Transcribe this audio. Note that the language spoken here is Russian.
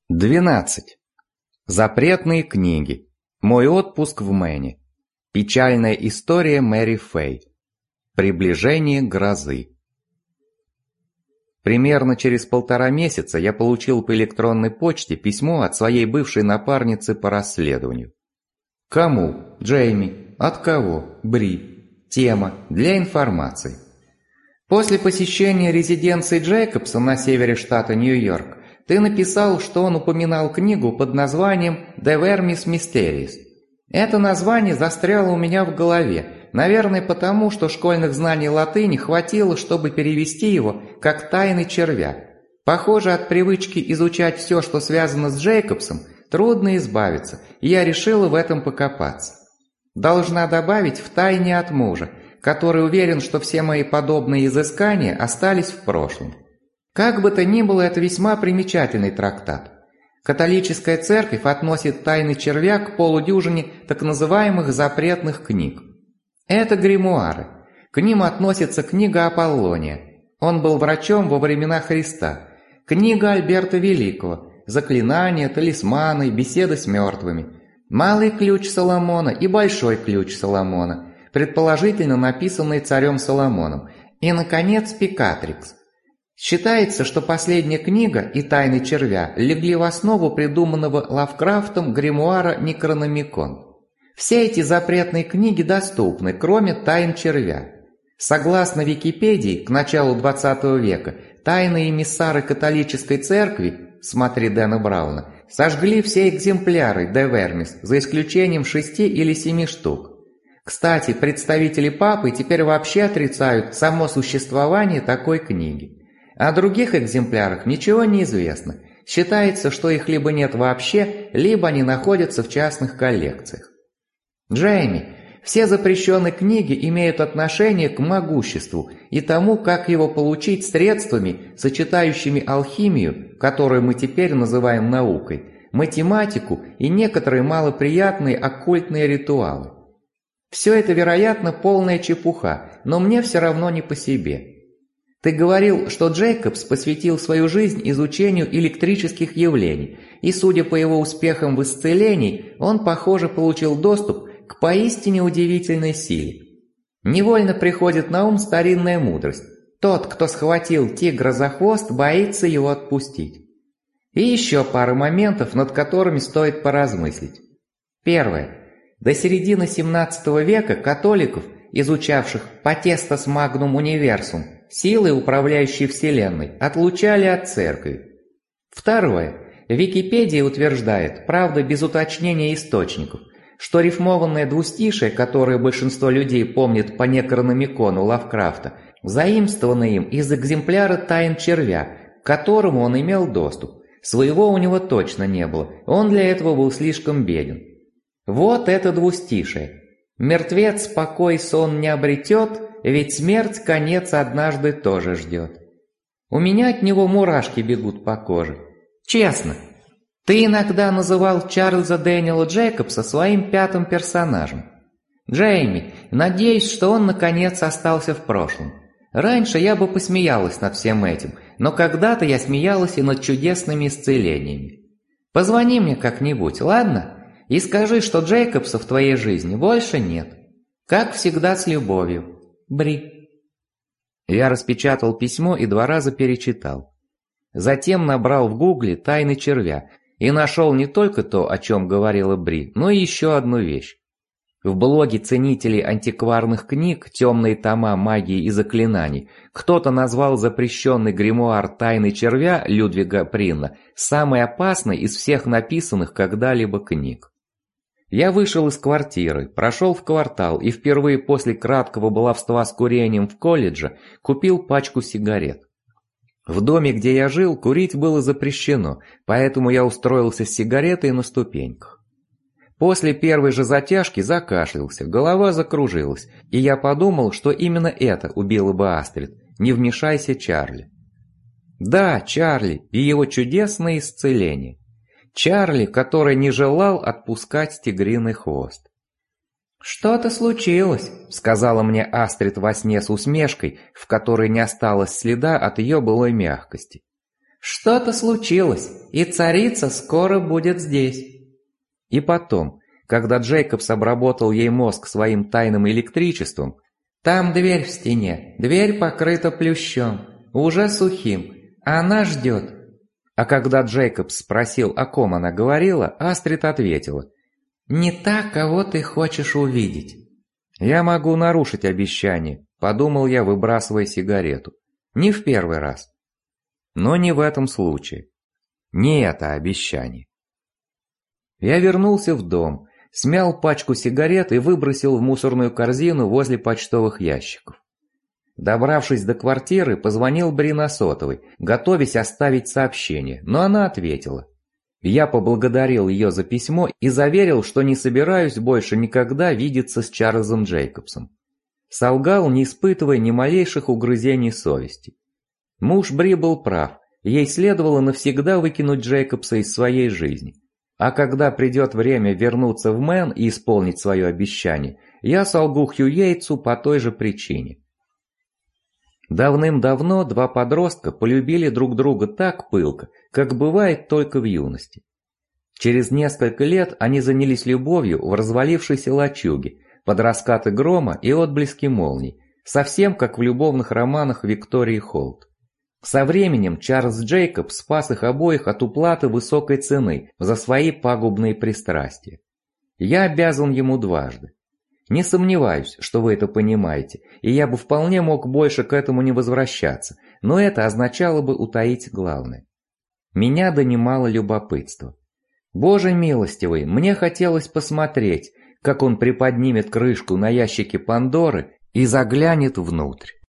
12. Запретные книги. Мой отпуск в Мэне. Печальная история Мэри Фэй. Приближение грозы. Примерно через 1,5 месяца я получил по электронной почте письмо от своей бывшей напарницы по расследованию. Кому? Джейми. От кого? Бри. Тема. Для информации. После посещения резиденции Джейкобса на севере штата Нью-Йорк ты написал, что он упоминал книгу под названием «De Vermis Mysteriis». Это название застряло у меня в голове, наверное потому, что школьных знаний латыни хватило, чтобы перевести его как «тайны червя». Похоже, от привычки изучать все, что связано с Джейкобсом, трудно избавиться, и я решила в этом покопаться. Должна добавить в тайне от мужа, который уверен, что все мои подобные изыскания остались в прошлом. Как бы то ни было, это весьма примечательный трактат. Католическая церковь относит «Тайны червя» к полудюжине так называемых запретных книг. Это гримуары. К ним относится книга Аполлония. Он был врачом во времена Христа. Книга Альберта Великого. Заклинания, талисманы, беседы с мертвыми. Малый ключ Соломона и большой ключ Соломона, предположительно написанные царем Соломоном. И, наконец, Пикатрикс. Считается, что последняя книга и «Тайны червя» легли в основу придуманного Лавкрафтом гримуара Некрономикон. Все эти запретные книги доступны, кроме «Тайн червя». Согласно Википедии, к началу 20 века тайные эмиссары католической церкви, смотри Дэна Брауна, сожгли все экземпляры «De Vermis», за исключением 6 или 7 штук. Кстати, представители папы теперь вообще отрицают само существование такой книги. О других экземплярах ничего не известно. Считается, что их либо нет вообще, либо они находятся в частных коллекциях. Джейми, все запрещенные книги имеют отношение к могуществу и тому, как его получить средствами, сочетающими алхимию, которую мы теперь называем наукой, математику и некоторые малоприятные оккультные ритуалы. Все это, вероятно, полная чепуха, но мне все равно не по себе. Ты говорил, что Джейкобс посвятил свою жизнь изучению электрических явлений, и, судя по его успехам в исцелении, он, похоже, получил доступ к поистине удивительной силе. Невольно приходит на ум старинная мудрость. Тот, кто схватил тигра за хвост, боится его отпустить. И еще пара моментов, над которыми стоит поразмыслить. Первое. До середины 17 века католиков, изучавших «potestas magnum universum», силы, управляющие Вселенной, отлучали от церкви. Второе. Википедия утверждает, правда без уточнения источников, что рифмованное двустишие, которое большинство людей помнит по Некрономикону Лавкрафта, заимствовано им из экземпляра «Тайн червя», к которому он имел доступ. Своего у него точно не было, он для этого был слишком беден. Вот это двустишие. «Мертвец покой сон не обретет, ведь смерть конец однажды тоже ждет». У меня от него мурашки бегут по коже. Честно. Ты иногда называл Чарльза Дэниела Джейкобса своим 5-м персонажем. Джейми, надеюсь, что он наконец остался в прошлом. Раньше я бы посмеялась над всем этим, но когда-то я смеялась и над чудесными исцелениями. Позвони мне как-нибудь, ладно? И скажи, что Джейкобса в твоей жизни больше нет. Как всегда, с любовью. Бри. Я распечатал письмо и 2 раза перечитал. Затем набрал в гугле «Тайны червя» и нашел не только то, о чем говорила Бри, но и еще одну вещь. В блоге ценителей антикварных книг «Темные тома магии и заклинаний» кто-то назвал запрещенный гримуар «Тайны червя» Людвига Принна самой опасной из всех написанных когда-либо книг. Я вышел из квартиры, прошел в квартал и впервые после краткого баловства с курением в колледже купил пачку сигарет. В доме, где я жил, курить было запрещено, поэтому я устроился с сигаретой на ступеньках. После первой же затяжки закашлялся, голова закружилась, и я подумал, что именно это убило бы Астрид. Не вмешайся, Чарли. Да, Чарли и его чудесное исцеление. Чарли, который не желал отпускать тигриный хвост. «Что-то случилось», — сказала мне Астрид во сне с усмешкой, в которой не осталось следа от ее былой мягкости. Что-то случилось, и царица скоро будет здесь. И потом, когда Джейкобс обработал ей мозг своим тайным электричеством, там дверь в стене, дверь покрыта плющом, уже сухим, она ждет. А когда Джейкобс спросил, о ком она говорила, Астрид ответила: «Не та, кого ты хочешь увидеть». «Я могу нарушить обещание», — подумал я, выбрасывая сигарету. «Не в первый раз». Но не в этом случае. Не это обещание. Я вернулся в дом, смял пачку сигарет и выбросил в мусорную корзину возле почтовых ящиков. Добравшись до квартиры, позвонил Бри на сотовый, готовясь оставить сообщение, но она ответила. Я поблагодарил ее за письмо и заверил, что не собираюсь больше никогда видеться с Чарльзом Джейкобсом. Солгал, не испытывая ни малейших угрызений совести. Муж Бри был прав, ей следовало навсегда выкинуть Джейкобса из своей жизни. А когда придет время вернуться в Мэн и исполнить свое обещание, я солгу Хью Йейтсу по той же причине. Давным-давно два подростка полюбили друг друга так пылко, как бывает только в юности. Через несколько лет они занялись любовью в развалившейся лачуге, под раскаты грома и отблески молний, совсем как в любовных романах Виктории Холт. Со временем Чарльз Джейкобс спас их обоих от уплаты высокой цены за свои пагубные пристрастия. Я обязан ему дважды. Не сомневаюсь, что вы это понимаете, и я бы вполне мог больше к этому не возвращаться, но это означало бы утаить главное. Меня донимало любопытство. Боже милостивый, мне хотелось посмотреть, как он приподнимет крышку на ящике Пандоры и заглянет внутрь.